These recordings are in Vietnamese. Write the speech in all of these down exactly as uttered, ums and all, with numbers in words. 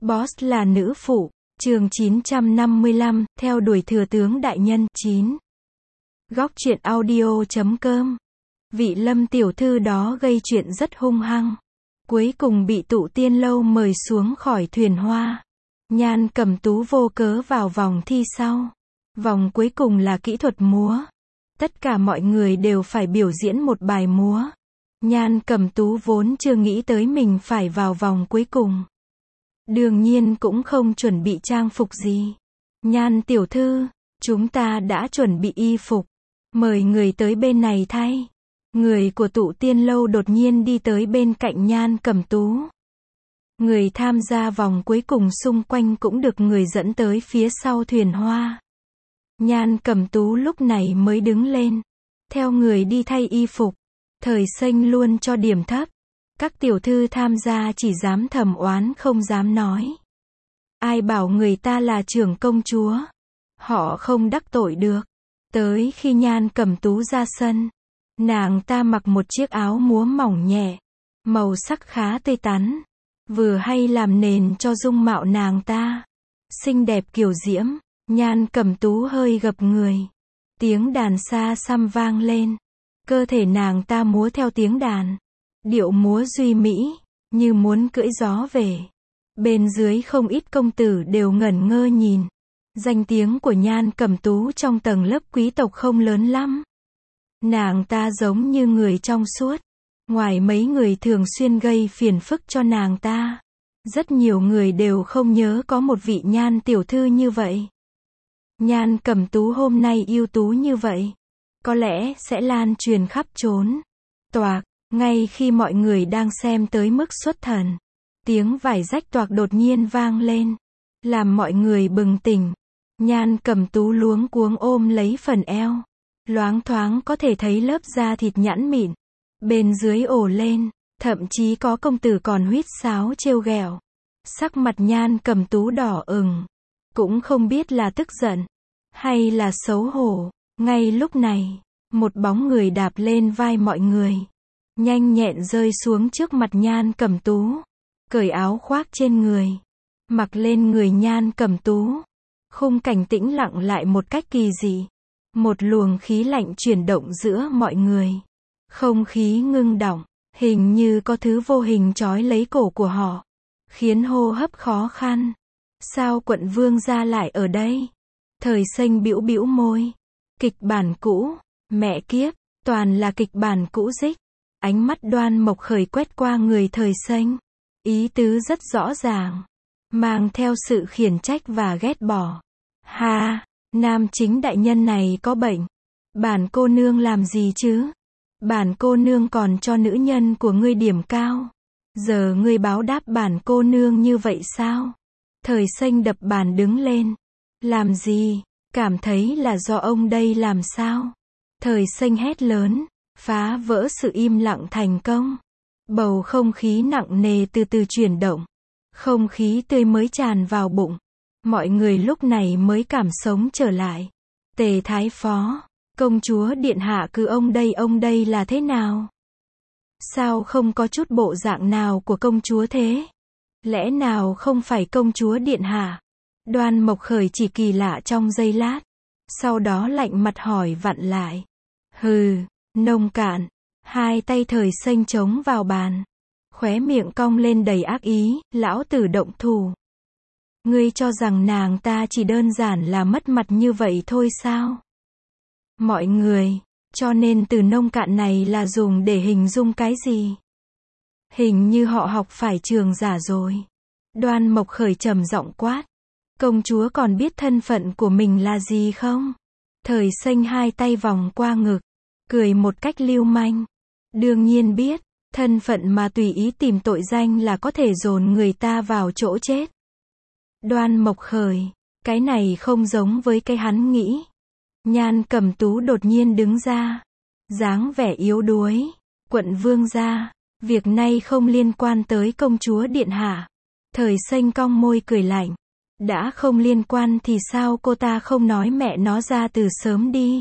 Boss là nữ phụ. Chương chín trăm năm mươi lăm, theo đuổi thừa tướng đại nhân. chín. Góc truyện audio chấm com. Vị Lâm tiểu thư đó gây chuyện rất hung hăng. Cuối cùng bị Tụ Tiên Lâu mời xuống khỏi thuyền hoa. Nhan Cẩm Tú vô cớ vào vòng thi sau. Vòng cuối cùng là kỹ thuật múa. Tất cả mọi người đều phải biểu diễn một bài múa. Nhan Cẩm Tú vốn chưa nghĩ tới mình phải vào vòng cuối cùng. Đương nhiên cũng không chuẩn bị trang phục gì. Nhan tiểu thư, chúng ta đã chuẩn bị y phục. Mời người tới bên này thay. Người của Tụ Tiên Lâu đột nhiên đi tới bên cạnh Nhan Cẩm Tú. Người tham gia vòng cuối cùng xung quanh cũng được người dẫn tới phía sau thuyền hoa. Nhan Cẩm Tú lúc này mới đứng lên. Theo người đi thay y phục. Thời Xanh luôn cho điểm thấp. Các tiểu thư tham gia chỉ dám thầm oán không dám nói. Ai bảo người ta là trưởng công chúa. Họ không đắc tội được. Tới khi Nhan Cẩm Tú ra sân. Nàng ta mặc một chiếc áo múa mỏng nhẹ. Màu sắc khá tươi tắn. Vừa hay làm nền cho dung mạo nàng ta. Xinh đẹp kiều diễm. Nhan Cẩm Tú hơi gập người. Tiếng đàn xa xăm vang lên. Cơ thể nàng ta múa theo tiếng đàn. Điệu múa duy mỹ, như muốn cưỡi gió về. Bên dưới không ít công tử đều ngẩn ngơ nhìn. Danh tiếng của Nhan Cẩm Tú trong tầng lớp quý tộc không lớn lắm. Nàng ta giống như người trong suốt. Ngoài mấy người thường xuyên gây phiền phức cho nàng ta. Rất nhiều người đều không nhớ có một vị Nhan tiểu thư như vậy. Nhan Cẩm Tú hôm nay ưu tú như vậy. Có lẽ sẽ lan truyền khắp chốn. Toạc. Ngay khi mọi người đang xem tới mức xuất thần, tiếng vải rách toạc đột nhiên vang lên, làm mọi người bừng tỉnh. Nhan Cẩm Tú luống cuống ôm lấy phần eo, loáng thoáng có thể thấy lớp da thịt nhẵn mịn, bên dưới ổ lên, thậm chí có công tử còn huýt sáo trêu ghẹo. Sắc mặt Nhan Cẩm Tú đỏ ửng, cũng không biết là tức giận hay là xấu hổ. Ngay lúc này, một bóng người đạp lên vai mọi người. Nhanh nhẹn rơi xuống trước mặt Nhan Cẩm Tú. Cởi áo khoác trên người. Mặc lên người Nhan Cẩm Tú. Khung cảnh tĩnh lặng lại một cách kỳ dị. Một luồng khí lạnh chuyển động giữa mọi người. Không khí ngưng đọng. Hình như có thứ vô hình trói lấy cổ của họ. Khiến hô hấp khó khăn. Sao quận vương gia lại ở đây? Thời Xanh bĩu bĩu môi. Kịch bản cũ. Mẹ kiếp. Toàn là kịch bản cũ dích. Ánh mắt Đoan Mộc Khởi quét qua người Thời Xanh. Ý tứ rất rõ ràng. Mang theo sự khiển trách và ghét bỏ. Ha, nam chính đại nhân này có bệnh. Bản cô nương làm gì chứ? Bản cô nương còn cho nữ nhân của ngươi điểm cao. Giờ ngươi báo đáp bản cô nương như vậy sao? Thời Xanh đập bàn đứng lên. Làm gì? Cảm thấy là do ông đây làm sao? Thời Xanh hét lớn. Phá vỡ sự im lặng thành công. Bầu không khí nặng nề từ từ chuyển động. Không khí tươi mới tràn vào bụng. Mọi người lúc này mới cảm sống trở lại. Tề Thái Phó, công chúa điện hạ cứ ông đây ông đây là thế nào? Sao không có chút bộ dạng nào của công chúa thế? Lẽ nào không phải công chúa điện hạ? Đoan Mộc Khởi chỉ kỳ lạ trong giây lát. Sau đó lạnh mặt hỏi vặn lại. Hừ. Nông cạn. Hai tay Thời Xanh chống vào bàn. Khóe miệng cong lên đầy ác ý. Lão tử động thủ. Ngươi cho rằng nàng ta chỉ đơn giản là mất mặt như vậy thôi sao? Mọi người. Cho nên từ nông cạn này là dùng để hình dung cái gì? Hình như họ học phải trường giả rồi. Đoan Mộc Khởi trầm giọng quát. Công chúa còn biết thân phận của mình là gì không? Thời Xanh hai tay vòng qua ngực. Cười một cách lưu manh. Đương nhiên biết, thân phận mà tùy ý tìm tội danh là có thể dồn người ta vào chỗ chết. Đoan Mộc Khởi, cái này không giống với cái hắn nghĩ. Nhan Cẩm Tú đột nhiên đứng ra. Dáng vẻ yếu đuối. Quận vương gia, việc này không liên quan tới công chúa điện hạ. Thời Xanh cong môi cười lạnh. Đã không liên quan thì sao cô ta không nói mẹ nó ra từ sớm đi.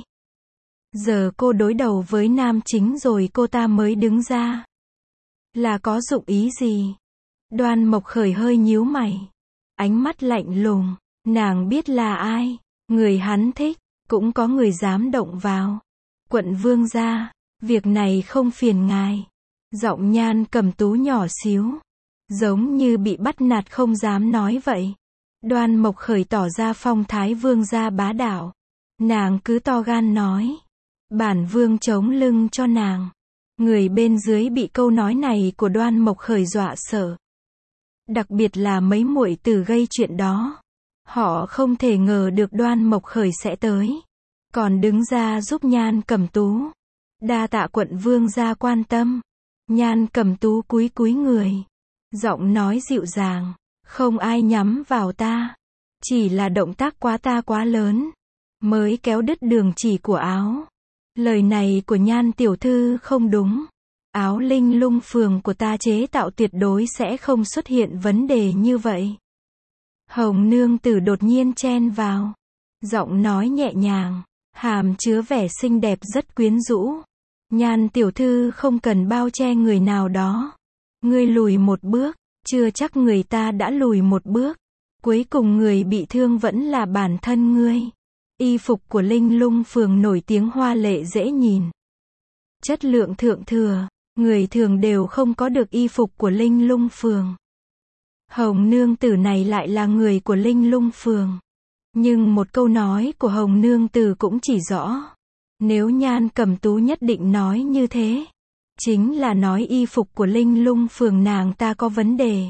Giờ cô đối đầu với nam chính rồi cô ta mới đứng ra. Là có dụng ý gì? Đoan Mộc Khởi hơi nhíu mày. ánh mắt lạnh lùng. Nàng biết là ai, người hắn thích, cũng có người dám động vào. Quận vương gia, việc này không phiền ngài. Giọng Nhan Cẩm Tú nhỏ xíu, giống như bị bắt nạt không dám nói vậy. Đoan Mộc Khởi tỏ ra phong thái vương gia bá đạo. Nàng cứ to gan nói. Bản vương chống lưng cho nàng. Người bên dưới bị câu nói này của Đoan Mộc Khởi dọa sợ. Đặc biệt là mấy muội tử gây chuyện đó. Họ không thể ngờ được Đoan Mộc Khởi sẽ tới. Còn đứng ra giúp Nhan Cẩm Tú. Đa tạ quận vương gia quan tâm. Nhan Cẩm Tú cúi cúi người. Giọng nói dịu dàng. Không ai nhắm vào ta. Chỉ là động tác quá ta quá lớn. Mới kéo đứt đường chỉ của áo. Lời này của Nhan tiểu thư không đúng. Áo Linh Lung Phường của ta chế tạo tuyệt đối sẽ không xuất hiện vấn đề như vậy. Hồng nương tử đột nhiên chen vào. Giọng nói nhẹ nhàng. Hàm chứa vẻ xinh đẹp rất quyến rũ. Nhan tiểu thư không cần bao che người nào đó. Ngươi lùi một bước. Chưa chắc người ta đã lùi một bước. Cuối cùng người bị thương vẫn là bản thân ngươi. Y phục của Linh Lung Phường nổi tiếng hoa lệ dễ nhìn. Chất lượng thượng thừa. Người thường đều không có được y phục của Linh Lung Phường. Hồng nương tử này lại là người của Linh Lung Phường. Nhưng một câu nói của Hồng nương tử cũng chỉ rõ. Nếu Nhan Cẩm Tú nhất định nói như thế. Chính là nói y phục của Linh Lung Phường nàng ta có vấn đề.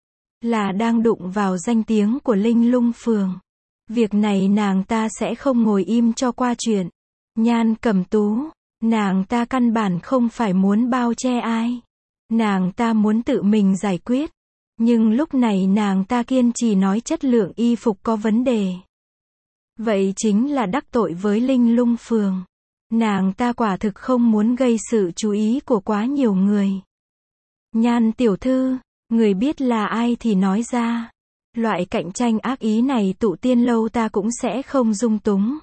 Là đang đụng vào danh tiếng của Linh Lung Phường. Việc này nàng ta sẽ không ngồi im cho qua chuyện. Nhan Cẩm Tú, nàng ta căn bản không phải muốn bao che ai. Nàng ta muốn tự mình giải quyết. Nhưng lúc này nàng ta kiên trì nói chất lượng y phục có vấn đề. Vậy chính là đắc tội với Linh Lung Phường. Nàng ta quả thực không muốn gây sự chú ý của quá nhiều người. Nhan tiểu thư, người biết là ai thì nói ra. Loại cạnh tranh ác ý này Tụ Tiên Lâu ta cũng sẽ không dung túng.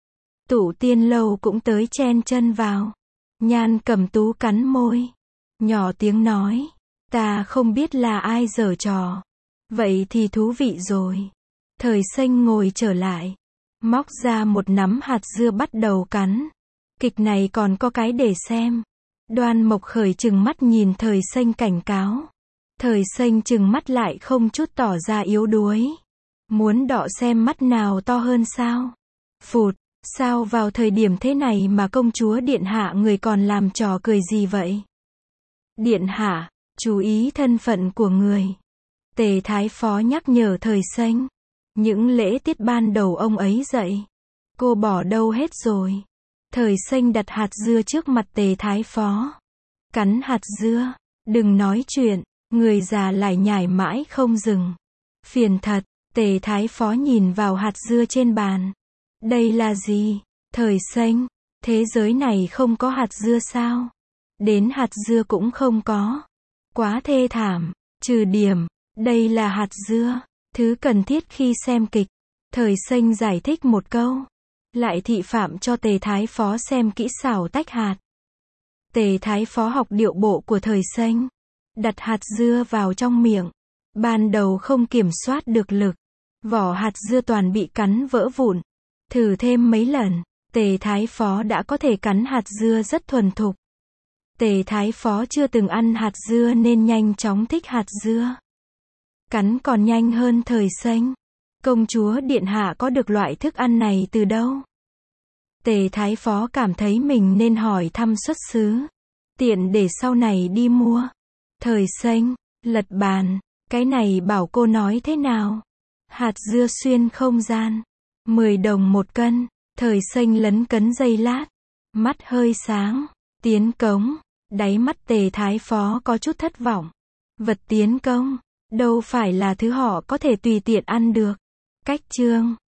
Tụ Tiên Lâu cũng tới chen chân vào. Nhan Cẩm Tú cắn môi. Nhỏ tiếng nói. Ta không biết là ai giở trò. Vậy thì thú vị rồi. Thời Xanh ngồi trở lại. Móc ra một nắm hạt dưa bắt đầu cắn. Kịch này còn có cái để xem. Đoan Mộc Khởi trừng mắt nhìn Thời Xanh cảnh cáo. Thời Xanh trừng mắt lại không chút tỏ ra yếu đuối. Muốn đọ xem mắt nào to hơn sao? Phụt, sao vào thời điểm thế này mà công chúa điện hạ người còn làm trò cười gì vậy? Điện hạ, chú ý thân phận của người. Tề Thái Phó nhắc nhở Thời Xanh. Những lễ tiết ban đầu ông ấy dạy. Cô bỏ đâu hết rồi? Thời Xanh đặt hạt dưa trước mặt Tề Thái Phó. Cắn hạt dưa. Đừng nói chuyện. Người già lại nhải mãi không dừng. Phiền thật. Tề Thái Phó nhìn vào hạt dưa trên bàn. Đây là gì? Thời Xanh. Thế giới này không có hạt dưa sao? Đến hạt dưa cũng không có. Quá thê thảm. Trừ điểm. Đây là hạt dưa. Thứ cần thiết khi xem kịch. Thời Xanh giải thích một câu. Lại thị phạm cho Tề Thái Phó xem kỹ xảo tách hạt. Tề Thái Phó học điệu bộ của Thời Xanh. Đặt hạt dưa vào trong miệng. Ban đầu không kiểm soát được lực. Vỏ hạt dưa toàn bị cắn vỡ vụn. Thử thêm mấy lần. Tề Thái Phó đã có thể cắn hạt dưa rất thuần thục. Tề Thái Phó chưa từng ăn hạt dưa nên nhanh chóng thích hạt dưa. Cắn còn nhanh hơn Thời Xanh. Công chúa điện hạ có được loại thức ăn này từ đâu? Tề Thái Phó cảm thấy mình nên hỏi thăm xuất xứ. Tiện để sau này đi mua. Thời Xanh, lật bàn. Cái này bảo cô nói thế nào? Hạt dưa xuyên không gian. mười đồng một cân. Thời Xanh lấn cấn giây lát. Mắt hơi sáng. Tiến cống. Đáy mắt Tề Thái Phó có chút thất vọng. Vật tiến công. Đâu phải là thứ họ có thể tùy tiện ăn được. Cách chương.